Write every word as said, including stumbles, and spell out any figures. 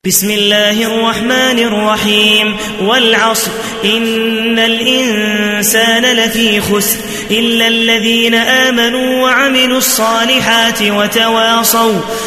بسم الله الرحمن الرحيم والعصر إن الإنسان لفي خسر إلا الذين آمنوا وعملوا الصالحات وتواصوا